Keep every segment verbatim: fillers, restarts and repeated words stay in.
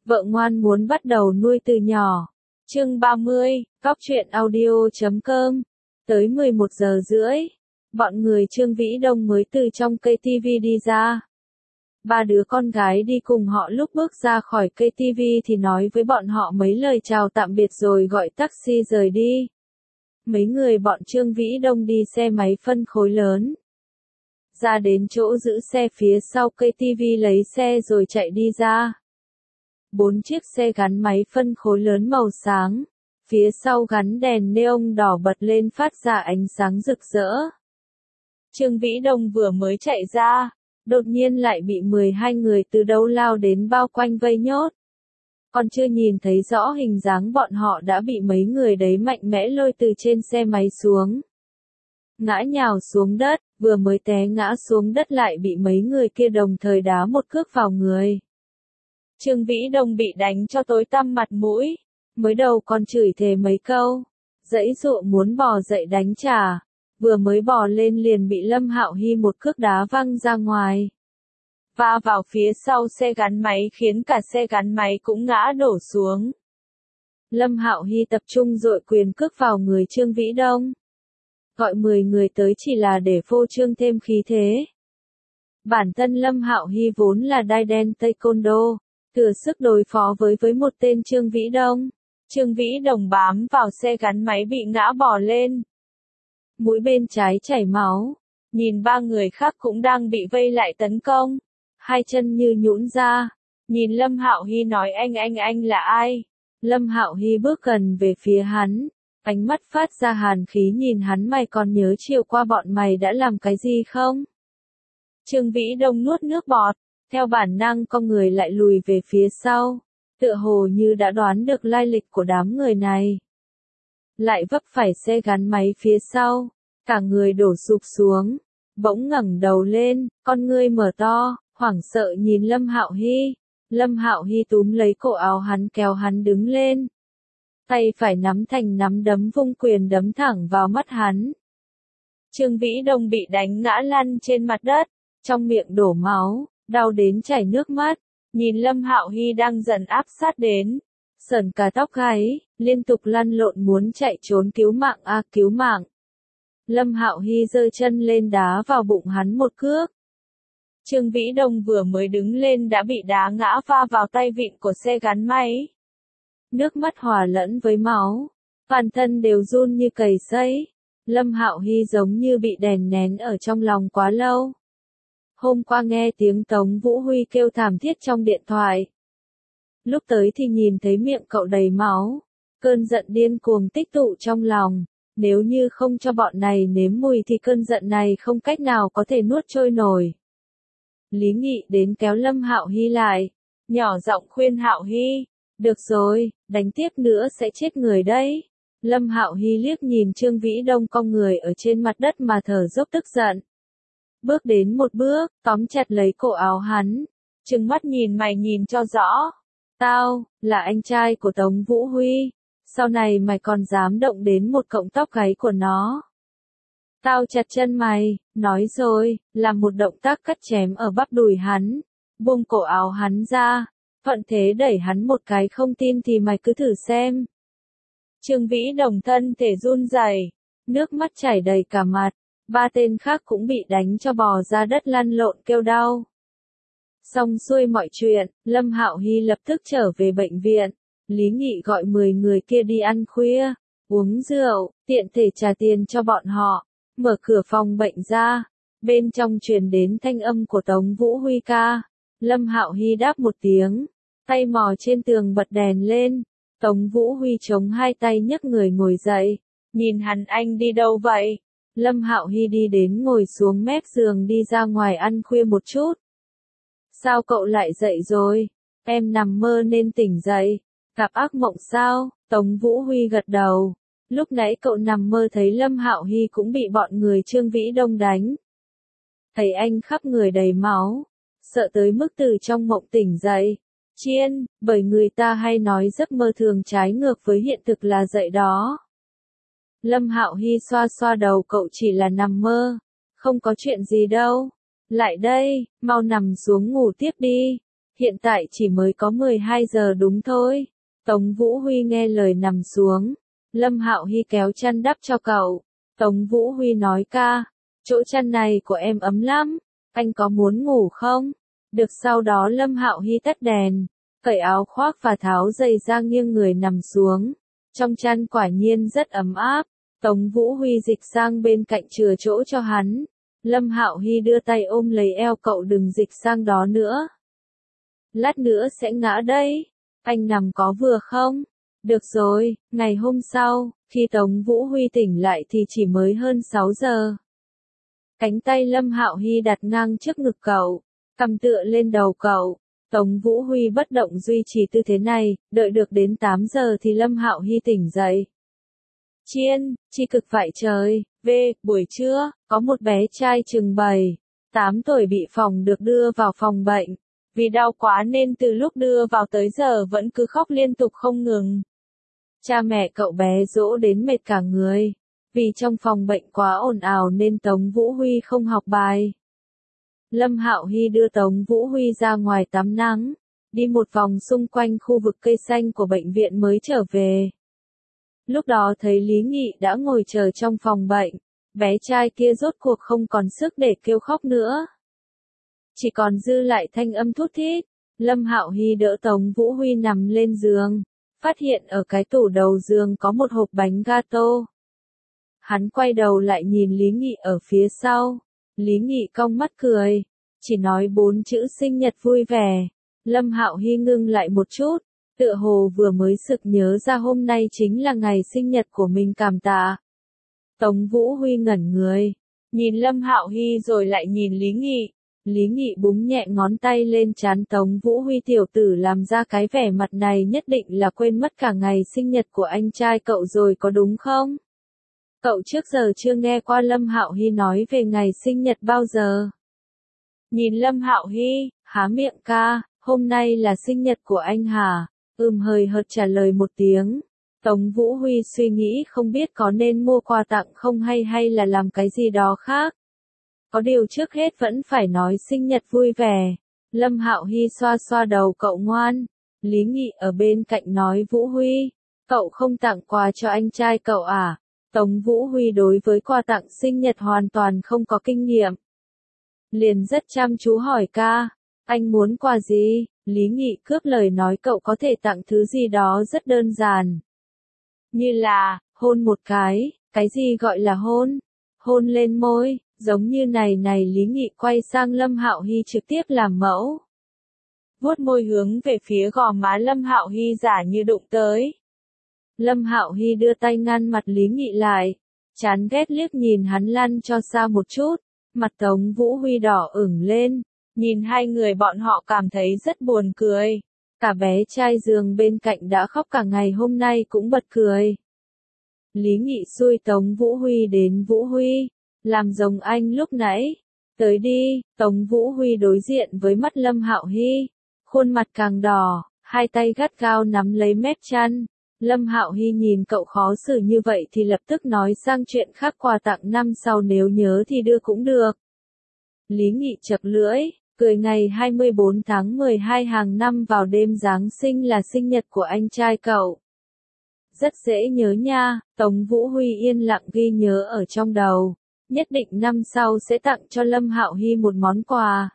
Vợ ngoan muốn bắt đầu nuôi từ nhỏ. Chương ba mươi, Cóc truyện audio chấm com. Tới mười một giờ rưỡi, bọn người Trương Vĩ Đông mới từ trong cây tivi đi ra. Ba đứa con gái đi cùng họ lúc bước ra khỏi cây tivi thì nói với bọn họ mấy lời chào tạm biệt rồi gọi taxi rời đi. Mấy người bọn Trương Vĩ Đông đi xe máy phân khối lớn. Ra đến chỗ giữ xe phía sau cây tivi lấy xe rồi chạy đi ra. Bốn chiếc xe gắn máy phân khối lớn màu sáng, phía sau gắn đèn neon đỏ bật lên phát ra ánh sáng rực rỡ. Trương Vĩ Đông vừa mới chạy ra, đột nhiên lại bị mười hai người từ đâu lao đến bao quanh vây nhốt. Còn chưa nhìn thấy rõ hình dáng bọn họ đã bị mấy người đấy mạnh mẽ lôi từ trên xe máy xuống. Ngã nhào xuống đất, vừa mới té ngã xuống đất lại bị mấy người kia đồng thời đá một cước vào người. Trương Vĩ Đông bị đánh cho tối tăm mặt mũi, mới đầu còn chửi thề mấy câu, giãy giụa muốn bò dậy đánh trả, vừa mới bò lên liền bị Lâm Hạo Hy một cước đá văng ra ngoài. Va vào phía sau xe gắn máy khiến cả xe gắn máy cũng ngã đổ xuống. Lâm Hạo Hy tập trung dội quyền cước vào người Trương Vĩ Đông. Gọi mười người tới chỉ là để phô trương thêm khí thế. Bản thân Lâm Hạo Hy vốn là đai đen taekwondo, thừa sức đối phó với với một tên Trương Vĩ Đông. Trương Vĩ Đông bám vào xe gắn máy bị ngã bò lên. Mũi bên trái chảy máu, nhìn ba người khác cũng đang bị vây lại tấn công. Hai chân như nhũn ra, nhìn Lâm Hạo Hy nói anh anh anh là ai? Lâm Hạo Hy bước gần về phía hắn, ánh mắt phát ra hàn khí nhìn hắn mày còn nhớ chiều qua bọn mày đã làm cái gì không? Trương Vĩ Đông nuốt nước bọt, theo bản năng con người lại lùi về phía sau, tựa hồ như đã đoán được lai lịch của đám người này. Lại vấp phải xe gắn máy phía sau, cả người đổ sụp xuống, bỗng ngẩng đầu lên, con ngươi mở to, hoảng sợ nhìn Lâm Hạo Hy. Lâm Hạo Hy túm lấy cổ áo hắn kéo hắn đứng lên. Tay phải nắm thành nắm đấm vung quyền đấm thẳng vào mắt hắn. Trương Vĩ Đông bị đánh ngã lăn trên mặt đất, trong miệng đổ máu, đau đến chảy nước mắt, nhìn Lâm Hạo Hy đang dần áp sát đến, sởn cả tóc gáy, liên tục lăn lộn muốn chạy trốn cứu mạng a à, cứu mạng. Lâm Hạo Hy giơ chân lên đá vào bụng hắn một cước. Trương Vĩ Đông vừa mới đứng lên đã bị đá ngã va vào tay vịn của xe gắn máy. Nước mắt hòa lẫn với máu, toàn thân đều run như cầy sấy. Lâm Hạo Hy giống như bị đè nén ở trong lòng quá lâu. Hôm qua nghe tiếng Tống Vũ Huy kêu thảm thiết trong điện thoại. Lúc tới thì nhìn thấy miệng cậu đầy máu, cơn giận điên cuồng tích tụ trong lòng. Nếu như không cho bọn này nếm mùi thì cơn giận này không cách nào có thể nuốt trôi nổi. Lý Nghị đến kéo Lâm Hạo Hy lại, nhỏ giọng khuyên Hạo Hy, được rồi, đánh tiếp nữa sẽ chết người đấy. Lâm Hạo Hy liếc nhìn Trương Vĩ Đông cong người ở trên mặt đất mà thở dốc tức giận. Bước đến một bước, tóm chặt lấy cổ áo hắn, trừng mắt nhìn mày nhìn cho rõ. Tao, là anh trai của Tống Vũ Huy, sau này mày còn dám động đến một cọng tóc gáy của nó. Tao chặt chân mày, nói rồi, làm một động tác cắt chém ở bắp đùi hắn, buông cổ áo hắn ra, thuận thế đẩy hắn một cái không tin thì mày cứ thử xem. Trương Vĩ Đông thân thể run rẩy, nước mắt chảy đầy cả mặt, ba tên khác cũng bị đánh cho bò ra đất lăn lộn kêu đau. Xong xuôi mọi chuyện, Lâm Hạo Hy lập tức trở về bệnh viện, Lý Nghị gọi mười người kia đi ăn khuya, uống rượu, tiện thể trả tiền cho bọn họ. Mở cửa phòng bệnh ra, bên trong truyền đến thanh âm của Tống Vũ Huy ca. Lâm Hạo Hy đáp một tiếng, tay mò trên tường bật đèn lên. Tống Vũ Huy chống hai tay nhấc người ngồi dậy, nhìn hắn anh đi đâu vậy? Lâm Hạo Hy đi đến ngồi xuống mép giường đi ra ngoài ăn khuya một chút. Sao cậu lại dậy rồi? Em nằm mơ nên tỉnh dậy. Gặp ác mộng sao? Tống Vũ Huy gật đầu. Lúc nãy cậu nằm mơ thấy Lâm Hạo Hy cũng bị bọn người Trương Vĩ Đông đánh. Thấy anh khắp người đầy máu, sợ tới mức từ trong mộng tỉnh dậy. Chiên, bởi người ta hay nói giấc mơ thường trái ngược với hiện thực là dậy đó. Lâm Hạo Hy xoa xoa đầu cậu chỉ là nằm mơ, không có chuyện gì đâu. Lại đây, mau nằm xuống ngủ tiếp đi. Hiện tại chỉ mới có mười hai giờ đúng thôi. Tống Vũ Huy nghe lời nằm xuống. Lâm Hạo Hy kéo chăn đắp cho cậu. Tống Vũ Huy nói ca, chỗ chăn này của em ấm lắm, anh có muốn ngủ không? Được, sau đó Lâm Hạo Hy tắt đèn, cởi áo khoác và tháo giày ra nghiêng người nằm xuống. Trong chăn quả nhiên rất ấm áp. Tống Vũ Huy dịch sang bên cạnh chừa chỗ cho hắn. Lâm Hạo Hy đưa tay ôm lấy eo cậu, đừng dịch sang đó nữa. Lát nữa sẽ ngã đấy. Anh nằm có vừa không? Được rồi. Ngày hôm sau, khi Tống Vũ Huy tỉnh lại thì chỉ mới hơn sáu giờ. Cánh tay Lâm Hạo Hy đặt ngang trước ngực cậu, cằm tựa lên đầu cậu. Tống Vũ Huy bất động duy trì tư thế này, đợi được đến tám giờ thì Lâm Hạo Hy tỉnh dậy. Chiên, chi cực vậy trời. Về, buổi trưa, có một bé trai chừng bảy, tám tuổi bị phòng được đưa vào phòng bệnh. Vì đau quá nên từ lúc đưa vào tới giờ vẫn cứ khóc liên tục không ngừng. Cha mẹ cậu bé dỗ đến mệt cả người. Vì trong phòng bệnh quá ồn ào nên Tống Vũ Huy không học bài. Lâm Hạo Hy đưa Tống Vũ Huy ra ngoài tắm nắng, đi một vòng xung quanh khu vực cây xanh của bệnh viện mới trở về. Lúc đó thấy Lý Nghị đã ngồi chờ trong phòng bệnh, bé trai kia rốt cuộc không còn sức để kêu khóc nữa. Chỉ còn dư lại thanh âm thút thít. Lâm Hạo Hy đỡ Tống Vũ Huy nằm lên giường, phát hiện ở cái tủ đầu giường có một hộp bánh gato. Hắn quay đầu lại nhìn Lý Nghị ở phía sau. Lý Nghị cong mắt cười, chỉ nói bốn chữ sinh nhật vui vẻ. Lâm Hạo Hy ngưng lại một chút, tựa hồ vừa mới sực nhớ ra hôm nay chính là ngày sinh nhật của mình, cảm tạ. Tống Vũ Huy ngẩn người, nhìn Lâm Hạo Hy rồi lại nhìn Lý Nghị. Lý Nghị búng nhẹ ngón tay lên trán Tống Vũ Huy, tiểu tử làm ra cái vẻ mặt này nhất định là quên mất cả ngày sinh nhật của anh trai cậu rồi có đúng không? Cậu trước giờ chưa nghe qua Lâm Hạo Hy nói về ngày sinh nhật bao giờ. Nhìn Lâm Hạo Hy, há miệng ca, hôm nay là sinh nhật của anh hả? Ừm, hời hợt trả lời một tiếng. Tống Vũ Huy suy nghĩ không biết có nên mua quà tặng không hay hay là làm cái gì đó khác. Có điều trước hết vẫn phải nói sinh nhật vui vẻ. Lâm Hạo Hy xoa xoa đầu cậu ngoan. Lý Nghị ở bên cạnh nói Vũ Huy, cậu không tặng quà cho anh trai cậu à? Tống Vũ Huy đối với quà tặng sinh nhật hoàn toàn không có kinh nghiệm. Liền rất chăm chú hỏi ca, anh muốn quà gì? Lý Nghị cướp lời nói cậu có thể tặng thứ gì đó rất đơn giản. Như là, hôn một cái, cái gì gọi là hôn? Hôn lên môi, giống như này này. Lý Nghị quay sang Lâm Hạo Hy trực tiếp làm mẫu. Vuốt môi hướng về phía gò má Lâm Hạo Hy giả như đụng tới. Lâm Hạo Hy đưa tay ngăn mặt Lý Nghị lại, chán ghét liếc nhìn hắn lăn cho xa một chút, mặt Tống Vũ Huy đỏ ửng lên, nhìn hai người bọn họ cảm thấy rất buồn cười. Cả bé trai giường bên cạnh đã khóc cả ngày hôm nay cũng bật cười. Lý Nghị xui Tống Vũ Huy đến, Vũ Huy, làm giống anh lúc nãy, tới đi. Tống Vũ Huy đối diện với mắt Lâm Hạo Hy, khuôn mặt càng đỏ, hai tay gắt gao nắm lấy mép chăn. Lâm Hạo Hy nhìn cậu khó xử như vậy thì lập tức nói sang chuyện khác, quà tặng năm sau nếu nhớ thì đưa cũng được. Lý Nghị chật lưỡi, cười, ngày hai mươi bốn tháng mười hai hàng năm vào đêm Giáng sinh là sinh nhật của anh trai cậu. Rất dễ nhớ nha. Tống Vũ Huy yên lặng ghi nhớ ở trong đầu, nhất định năm sau sẽ tặng cho Lâm Hạo Hy một món quà.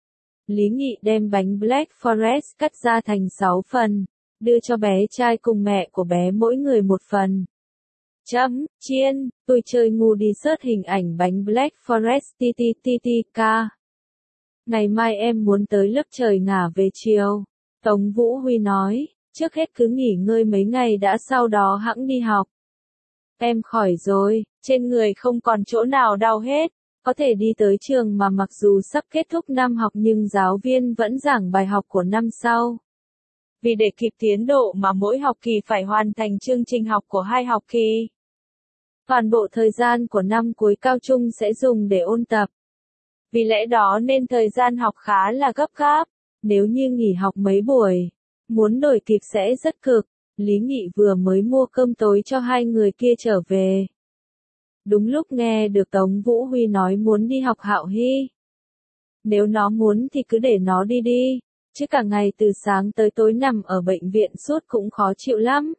Lý Nghị đem bánh Black Forest cắt ra thành sáu phần, đưa cho bé trai cùng mẹ của bé mỗi người một phần. Chấm, chiên, tôi chơi ngu đi search hình ảnh bánh Black Forest ti ti ti ti ca. Ngày mai em muốn tới lớp trời ngả về chiều. Tống Vũ Huy nói, trước hết cứ nghỉ ngơi mấy ngày đã, sau đó hẵng đi học. Em khỏi rồi, trên người không còn chỗ nào đau hết, có thể đi tới trường mà mặc dù sắp kết thúc năm học nhưng giáo viên vẫn giảng bài học của năm sau. Vì để kịp tiến độ mà mỗi học kỳ phải hoàn thành chương trình học của hai học kỳ. Toàn bộ thời gian của năm cuối cao trung sẽ dùng để ôn tập. Vì lẽ đó nên thời gian học khá là gấp gáp, nếu như nghỉ học mấy buổi, muốn đuổi kịp sẽ rất cực. Lý Nghị vừa mới mua cơm tối cho hai người kia trở về. Đúng lúc nghe được Tống Vũ Huy nói muốn đi học Hạo Hy. Nếu nó muốn thì cứ để nó đi đi, chứ cả ngày từ sáng tới tối nằm ở bệnh viện suốt cũng khó chịu lắm.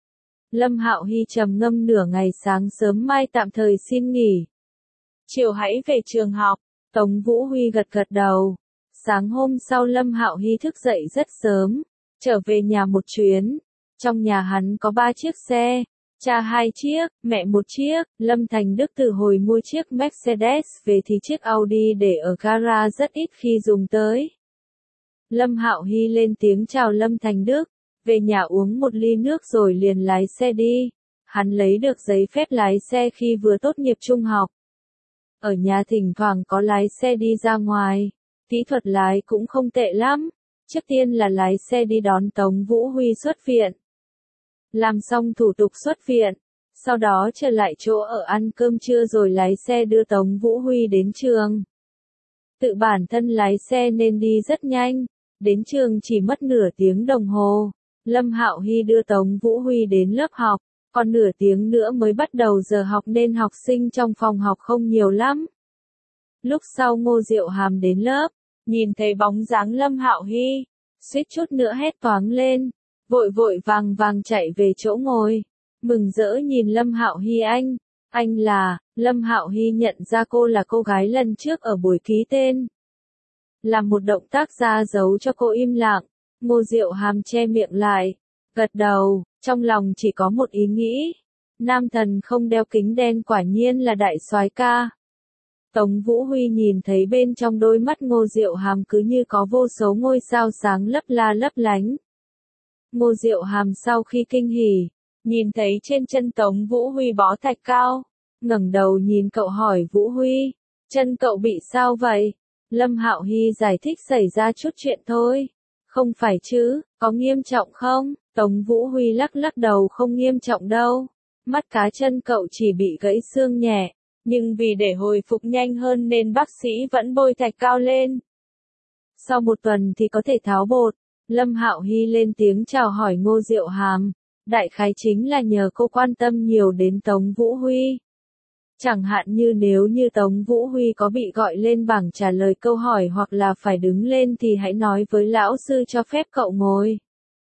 Lâm Hạo Hy trầm ngâm nửa ngày, sáng sớm mai tạm thời xin nghỉ. Chiều hãy về trường học. Tống Vũ Huy gật gật đầu. Sáng hôm sau Lâm Hạo Hy thức dậy rất sớm, trở về nhà một chuyến. Trong nhà hắn có ba chiếc xe, cha hai chiếc, mẹ một chiếc. Lâm Thành Đức từ hồi mua chiếc Mercedes về thì chiếc Audi để ở gara rất ít khi dùng tới. Lâm Hạo Hy lên tiếng chào Lâm Thành Đức, về nhà uống một ly nước rồi liền lái xe đi. Hắn lấy được giấy phép lái xe khi vừa tốt nghiệp trung học. Ở nhà thỉnh thoảng có lái xe đi ra ngoài, kỹ thuật lái cũng không tệ lắm. Trước tiên là lái xe đi đón Tống Vũ Huy xuất viện. Làm xong thủ tục xuất viện, sau đó trở lại chỗ ở ăn cơm trưa rồi lái xe đưa Tống Vũ Huy đến trường. Tự bản thân lái xe nên đi rất nhanh, đến trường chỉ mất nửa tiếng đồng hồ. Lâm Hạo Hy đưa Tống Vũ Huy đến lớp học, còn nửa tiếng nữa mới bắt đầu giờ học nên học sinh trong phòng học không nhiều lắm. Lúc sau Ngô Diệu Hàm đến lớp, nhìn thấy bóng dáng Lâm Hạo Hy, suýt chút nữa hét toáng lên, vội vội vàng vàng chạy về chỗ ngồi, mừng rỡ nhìn Lâm Hạo Hy. Anh, anh là, Lâm Hạo Hy nhận ra cô là cô gái lần trước ở buổi ký tên. Làm một động tác ra dấu cho cô im lặng, Ngô Diệu Hàm che miệng lại, gật đầu, trong lòng chỉ có một ý nghĩ, nam thần không đeo kính đen quả nhiên là đại soái ca. Tống Vũ Huy nhìn thấy bên trong đôi mắt Ngô Diệu Hàm cứ như có vô số ngôi sao sáng lấp la lấp lánh. Ngô Diệu Hàm sau khi kinh hỉ, nhìn thấy trên chân Tống Vũ Huy bó thạch cao, ngẩng đầu nhìn cậu hỏi Vũ Huy, chân cậu bị sao vậy? Lâm Hạo Hy giải thích xảy ra chút chuyện thôi. Không phải chứ, có nghiêm trọng không? Tống Vũ Huy lắc lắc đầu, không nghiêm trọng đâu. Mắt cá chân cậu chỉ bị gãy xương nhẹ, nhưng vì để hồi phục nhanh hơn nên bác sĩ vẫn bôi thạch cao lên. Sau một tuần thì có thể tháo bột. Lâm Hạo Hy lên tiếng chào hỏi Ngô Diệu Hàm, đại khái chính là nhờ cô quan tâm nhiều đến Tống Vũ Huy. Chẳng hạn như nếu như Tống Vũ Huy có bị gọi lên bảng trả lời câu hỏi hoặc là phải đứng lên thì hãy nói với lão sư cho phép cậu ngồi.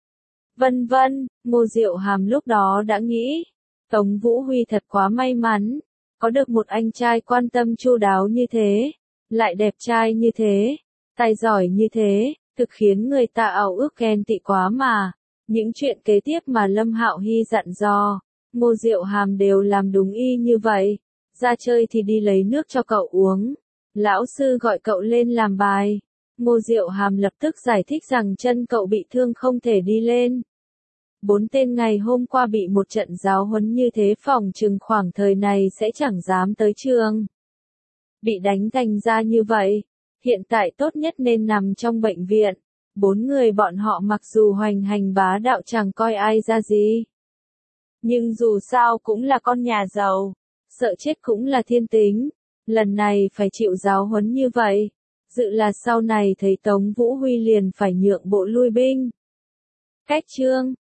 Vân vân, Ngô Diệu Hàm lúc đó đã nghĩ, Tống Vũ Huy thật quá may mắn, có được một anh trai quan tâm chu đáo như thế, lại đẹp trai như thế, tài giỏi như thế, thực khiến người ta ao ước ghen tị quá mà. Những chuyện kế tiếp mà Lâm Hạo Hy dặn dò, Ngô Diệu Hàm đều làm đúng y như vậy. Ra chơi thì đi lấy nước cho cậu uống. Lão sư gọi cậu lên làm bài. Ngô Diệu Hàm lập tức giải thích rằng chân cậu bị thương không thể đi lên. Bốn tên ngày hôm qua bị một trận giáo huấn như thế phòng chừng khoảng thời này sẽ chẳng dám tới trường. Bị đánh thành ra như vậy, hiện tại tốt nhất nên nằm trong bệnh viện. Bốn người bọn họ mặc dù hoành hành bá đạo chẳng coi ai ra gì, nhưng dù sao cũng là con nhà giàu, sợ chết cũng là thiên tính. Lần này phải chịu giáo huấn như vậy, dự là sau này thấy Tống Vũ Huy liền phải nhượng bộ lui binh. Cách chương